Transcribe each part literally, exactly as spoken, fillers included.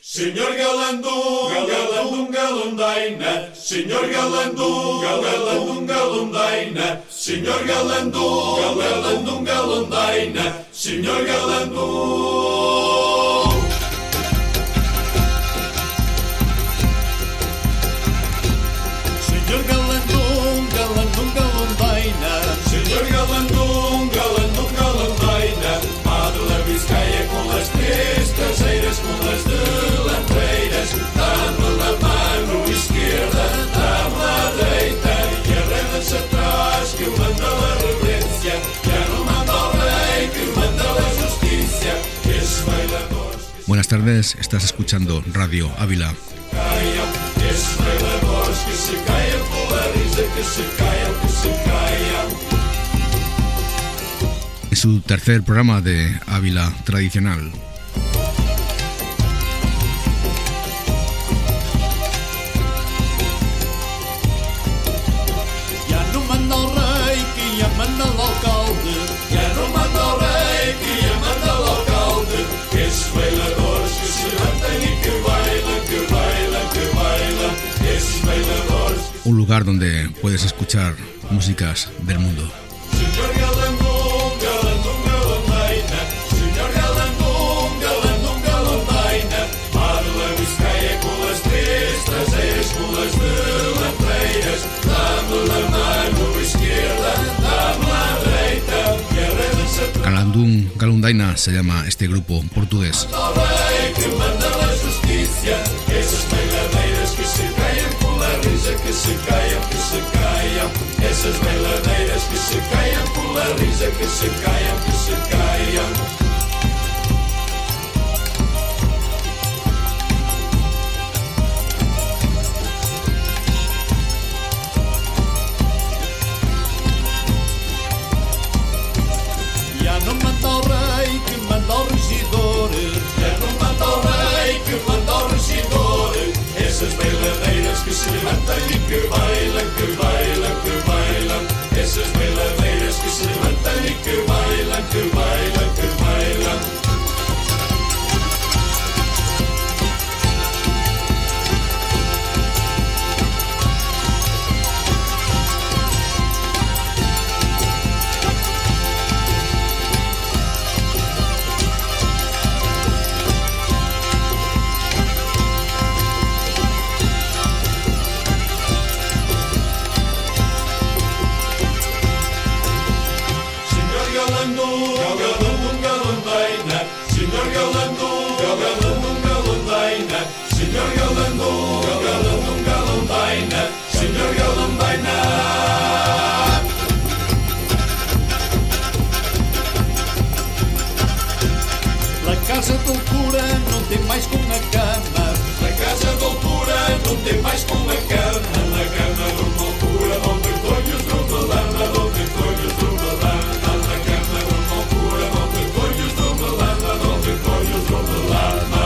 Senhor Galandu, Galandum, Galandaina, Senhor Galandu, Galandum, Galandaina, Senhor Galandu, Galandum, Galandaina, Senhor Galandu. Senhor Galandum, Galandum, Galandaina, Senhor Galandum, Galandum, Galandaina, Madre da Biscaia com as três traseiras, com as delanteiras, dá-me a mano esquerda, dá-me a direita, e arredas atrás, que manda a reverência, já não manda o rei, que manda a justiça, esses bailadores... Buenas tardes, estás escuchando Radio Ávila. Esses bailadores que se caiam por la risa, que se caiam, que se caiam. Es su tercer programa de Ávila Tradicional. Ya no manda el rey, que ya manda el alcalde. Ya no manda el rey, que ya manda el alcalde. Esses bailadores que se levantan y que bailan, que bailan, que bailan. Esses bailadores. Un lugar donde puedes escuchar músicas del mundo. Señor Galandum, Galandum, Galandaina, Señor Galandum, Galandum, Galandaina, Madre da Biscaia com as três traseiras, com as delanteiras, dá-me a mano esquerda, dá-me a direita, e arredas atrás. Galandum Galundaina se llama este grupo portugués. O rei que manda a justiça, essas bailadeiras que se caiam por la risa, que se caiam, que se caiam, essas bailadeiras que se caiam por la risa, que se caiam, que se caiam. Já não manda o rei, que manda o regidor. Já não manda o rei, que manda o regidor. Essas bailadeiras que se levantam e que bailam, que bailam, que bailam. Essas bailadeiras que se levantam e que bailam, que bailam, que bailam. La casa d'altura não tem mais com a cama. La casa d'altura não tem mais com a cama. La cama d'una altura onde colhos d'uma lama, onde colhos d'uma lama. La cama d'una altura onde colhos d'uma lama, onde colhos d'uma lama.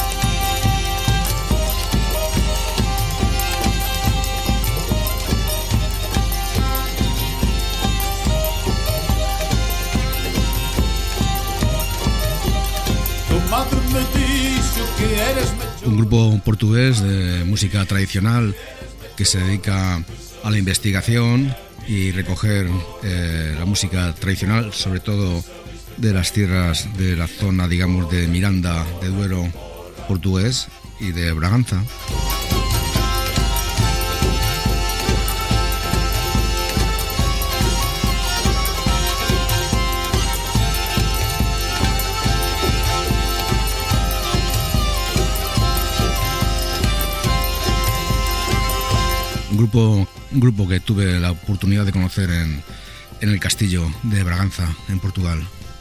Un grupo portugués de música tradicional que se dedica a la investigación y recoger eh, la música tradicional, sobre todo de las tierras de la zona, digamos, de Miranda, de Duero portugués y de Braganza. Un grupo, un grupo que tuve la oportunidad de conocer en, en el castillo de Braganza, en Portugal.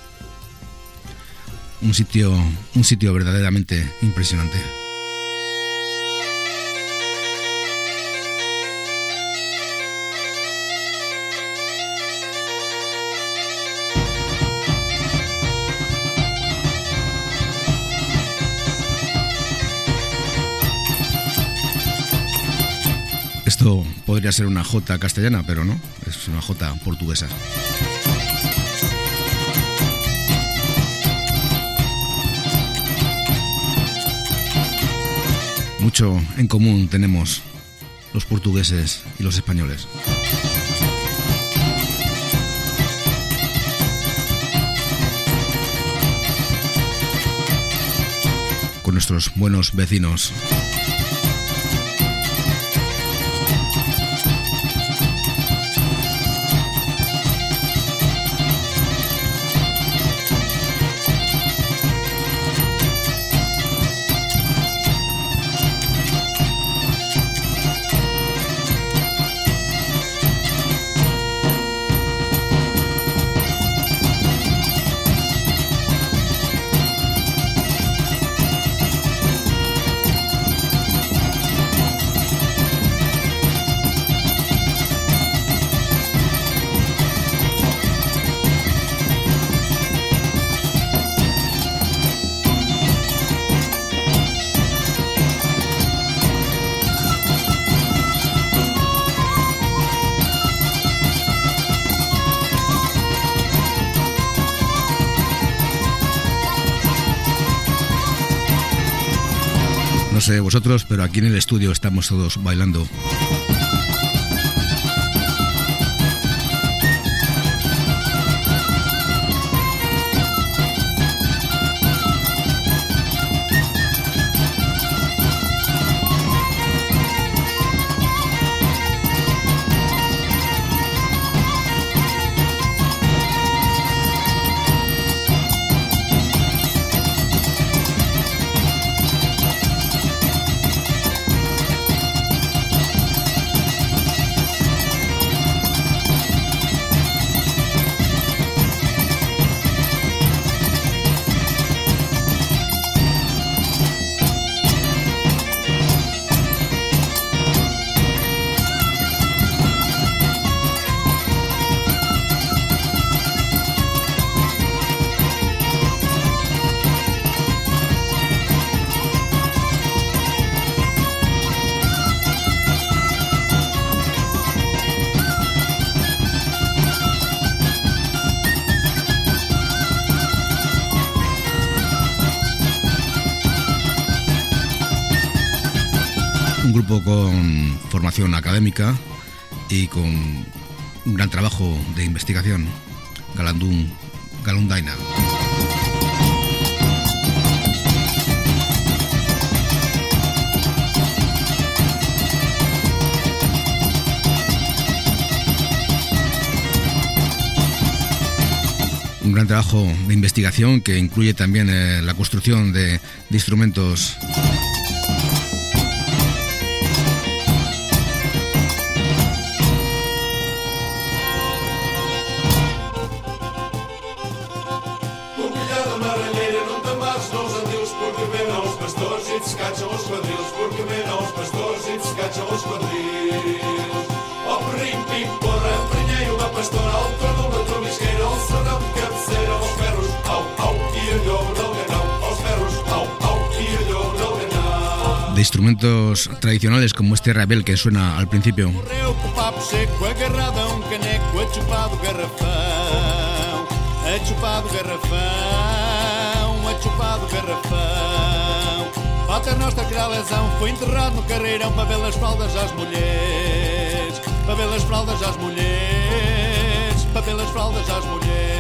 Un sitio, un sitio verdaderamente impresionante. Esto podría ser una jota castellana, pero no, es una jota portuguesa. Mucho en común tenemos los portugueses y los españoles. Con nuestros buenos vecinos. No sé vosotros, pero aquí en el estudio estamos todos bailando. Un grupo con formación académica y con un gran trabajo de investigación, Galandún, Galundaina. Un gran trabajo de investigación que incluye también eh, la construcción de, de instrumentos de instrumentos tradicionales como este rabel que suena al principio. Bota a nossa gralezão, foi enterrado no carreirão para ver as fraldas às mulheres, para ver as fraldas às mulheres, para ver as fraldas às mulheres.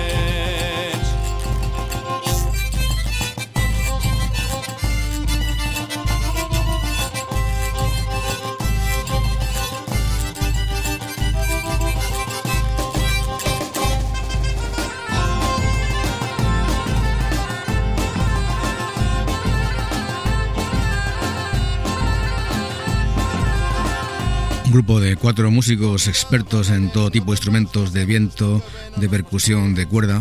Un grupo de cuatro músicos expertos en todo tipo de instrumentos de viento, de percusión, de cuerda.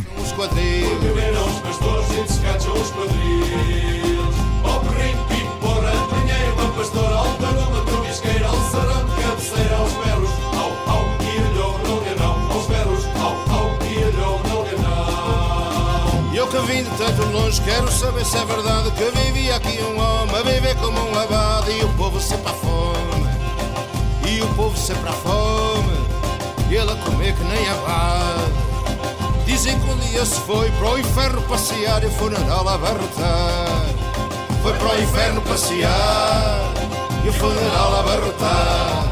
Eu que vim de tanto longe, quero saber se é verdade que vivia aqui um homem a viver como um abade e o povo sempre à fome. E o povo sempre à fome, e ele a comer que nem abade. Dizem que um dia se foi para o inferno passear e o funeral a abarrotar. Foi para o inferno passear e o funeral a abarrotar.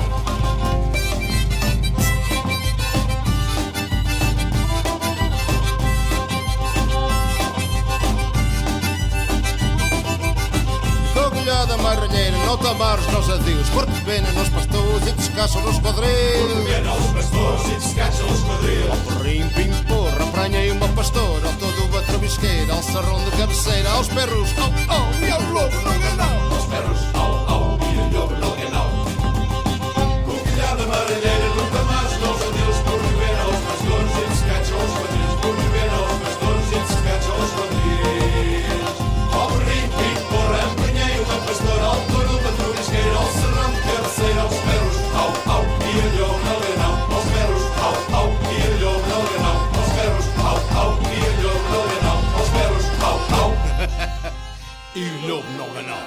Cogolhada marralheira, não tamares nos adeus, por que pena nos pastores e descaixam nos quadris. Por que pena nos pastores e descaixam nos quadris. Ao porrim, pim, porra, pranha e uma pastora, ao todo uma travesqueira, ao sarrão de cabeceira, aos perros, au, au, e ao lobo no ganau. Aos perros, au, au, e ao lobo no ganau. Cogolhada marralheira, não tamares nos adeus, por que pena os pastores e descaixam os quadris. Por que pena os pastores e descaixam os quadris. Ao porrim, pim, porra, pranha e uma pastora, ao todo uma travesqueira, ao sarrão de cabeceira, aos perros, au, au, e ao lobo no ganau. Aos perros, au, au, e ao lobo no ganau. Aos perros, au, au, e ao lobo no ganau. Aos perros, au, au. E o lobo no ganau.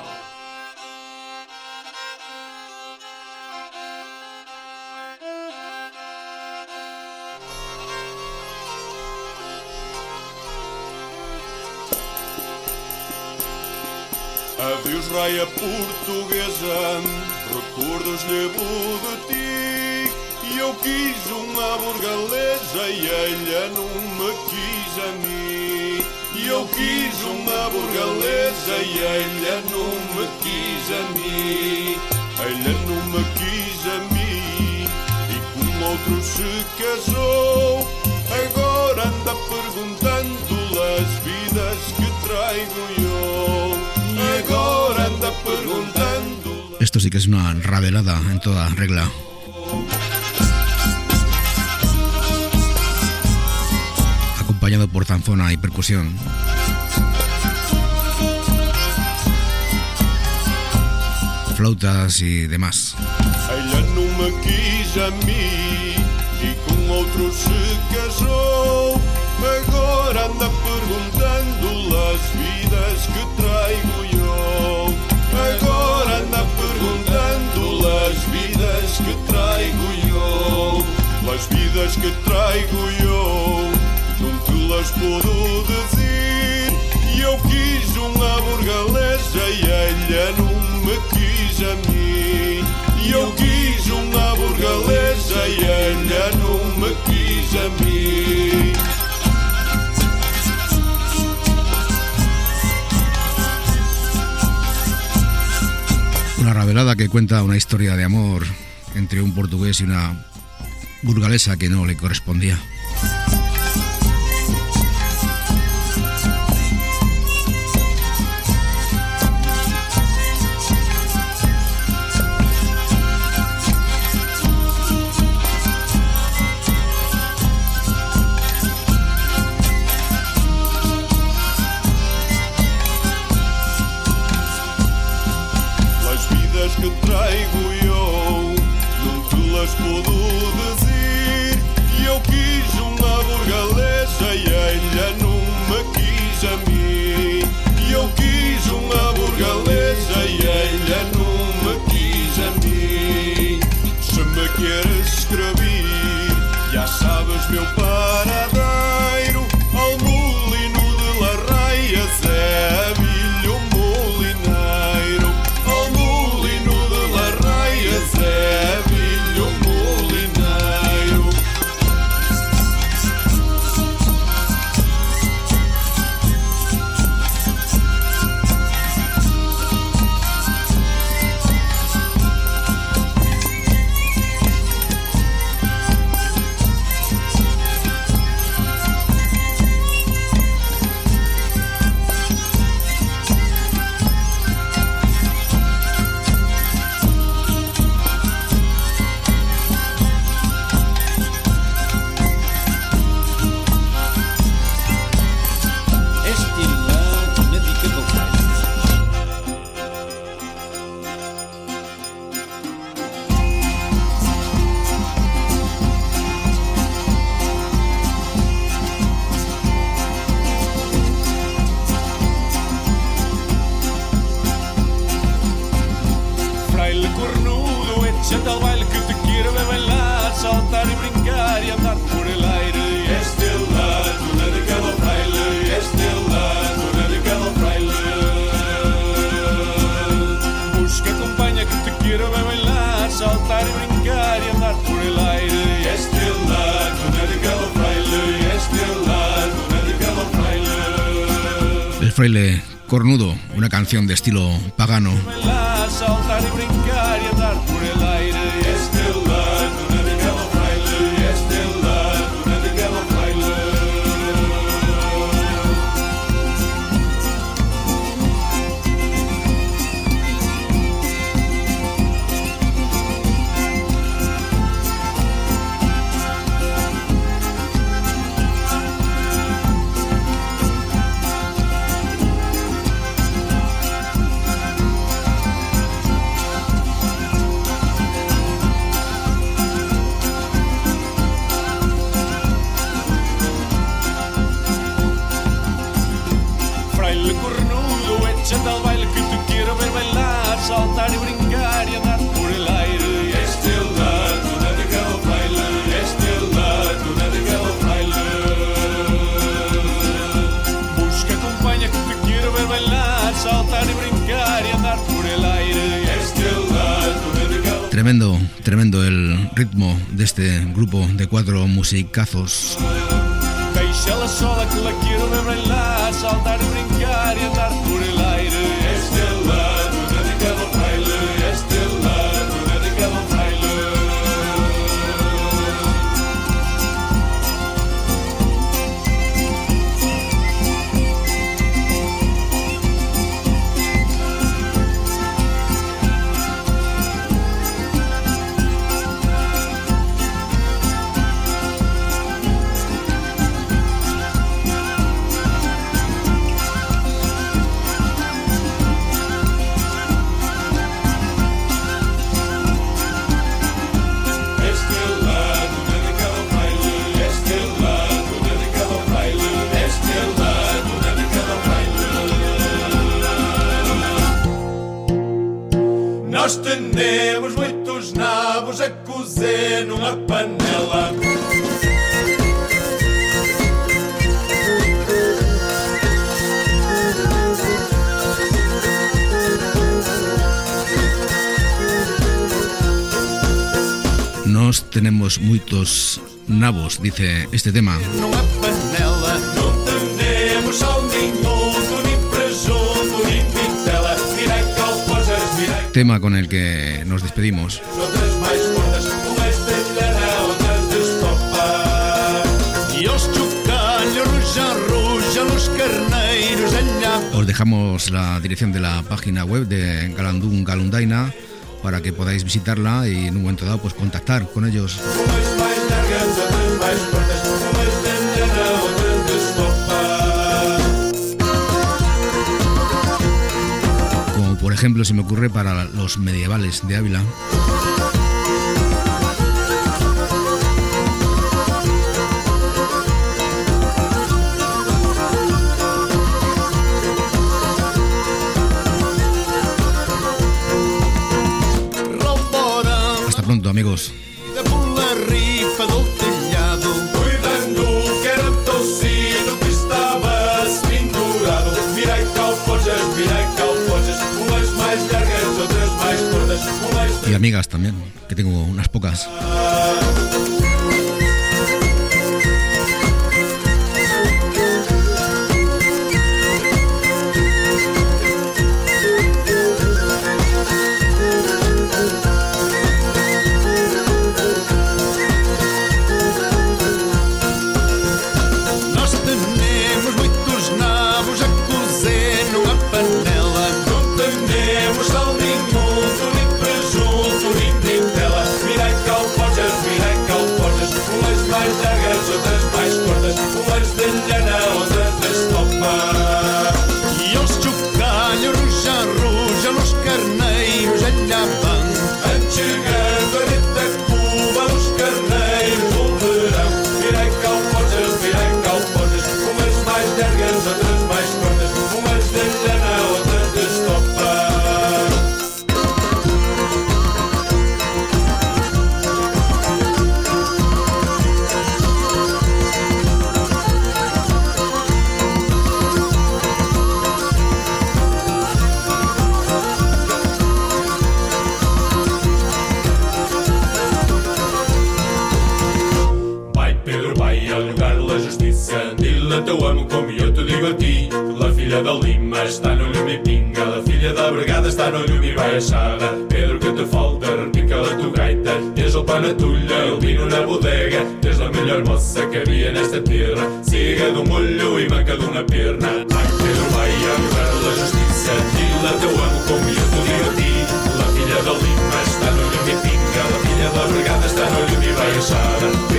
Adeus, raia portuguesa, recordos levo de ti. E eu quis uma burgalesa e ela não me quis a mim. E eu quis uma burgalesa e ela não me quis a mim. Ela não me quis a mim. E com outro se casou. Agora anda perguntando as vidas que traigo eu. Agora anda perguntando. Esto sí que es una ravelada en toda regla. Acompañado por zanfona y percusión. Flautas y demás. Ela não me quis a mim e com outro se casou. Agora anda perguntando as vidas que traigo eu. Agora anda perguntando as vidas que traigo eu. As vidas que traigo eu, não te las puedo dizer. E eu quis uma burgalesa e ela não me quis a mim. E eu quis uma burgalesa e ela não me quis a mim. Una ravelada que cuenta una historia de amor entre un portugués y una burgalesa que no le correspondía. Que traigo eu, não te las puedo dizer. E eu quis uma burgalesa e ela não me quis a mim. E eu quis uma burgalesa e ela não me quis a mim. Se me queres escrever, já sabes meu paradeiro. Ao molino de Larraias é milho molineiro. Ao molino de Larraias é milho molineiro. Senta ao baile que te quiero ver bailar, saltar e brincar e andar por el aire. Este lado dedicado ao fraile, este lado dedicado ao fraile. Busca, acompanha que te saltar y brincar y andar por el aire. Y este lado, navegado fraile, y este lado, navegado fraile. El fraile cornudo, una canción de estilo pagano. Saltar y brincar y andar por el aire. Y este lado, navegado fraile, y este lado, navegado fraile. Échate al baile que te quiero ver bailar, saltar y brincar y andar por el aire. Y este lado, navegado fraile, y este lado, navegado fraile. Busca compañía que te quiero ver bailar, saltar y brincar y andar por el aire. Y este lado, navegado. Tremendo, tremendo el ritmo de este grupo de cuatro musicazos. Deixa-la sola que la quiero ver bailar, saltar y brincar y andar por el aire. Este lado, navegado fraile, este lado, navegado fraile. Nós tenemos muitos nabos a cozer numa panela. Nós tenemos muitos nabos, dice este tema. Numa panela não temos sal nenhum, nem presunto, nem vitela. Virei calpojas, virei Tema con el que nos despedimos. outras mais gordas, umas de lana, outras de estopa. E os chocalhos rujan, rujan os carneiros allá. Os dejamos la dirección de la página web de Galandún Galundaina para que podáis visitarla y en un momento dado pues contactar con ellos. Umas mais largas, outras mais gordas, umas de lana, outras de estopa. Como por ejemplo se me ocurre para los medievales de Ávila. Hasta pronto, amigos. Pela rifa do telhado, cuidando que era tocido que estava pendurado. Virei calpojas, virei calpojas, umas mais largas, outras mais gordas, umas Y amigas también, que tengo unas pocas. Nós tenemos muitos nabos a cozer numa panela. Não temos sal nenhum, nem presunto, nem vitela. Virei calpojas, virei calpojas, umas mais largas, outras mais gordas, umas de lana, outras de estopa. E os chocalhos rujan, rujan os carneiros allá vão. Chegando a Rita Cuba, os carneiros volverão. Virei calpojas, virei calpojas, umas mais largas, outras mais gordas, umas de lana, outras de estopa. teu amo como eu te digo a ti. La filha da Lima está no lume e pinga, la filha da Brigada está no lume e vai achada. Pedro, que te falta, repica a tua gaita. Tens o pão na tulha, o vinho na bodega. Tens a melhor moça que havia nesta terra, siga de um olho e manca de uma perna. Ai, Pedro vai a livrar da justiça, dila teu amo como eu te digo a ti. La filha da Lima está no lume e pinga, la filha da Brigada está no lume e vai achada.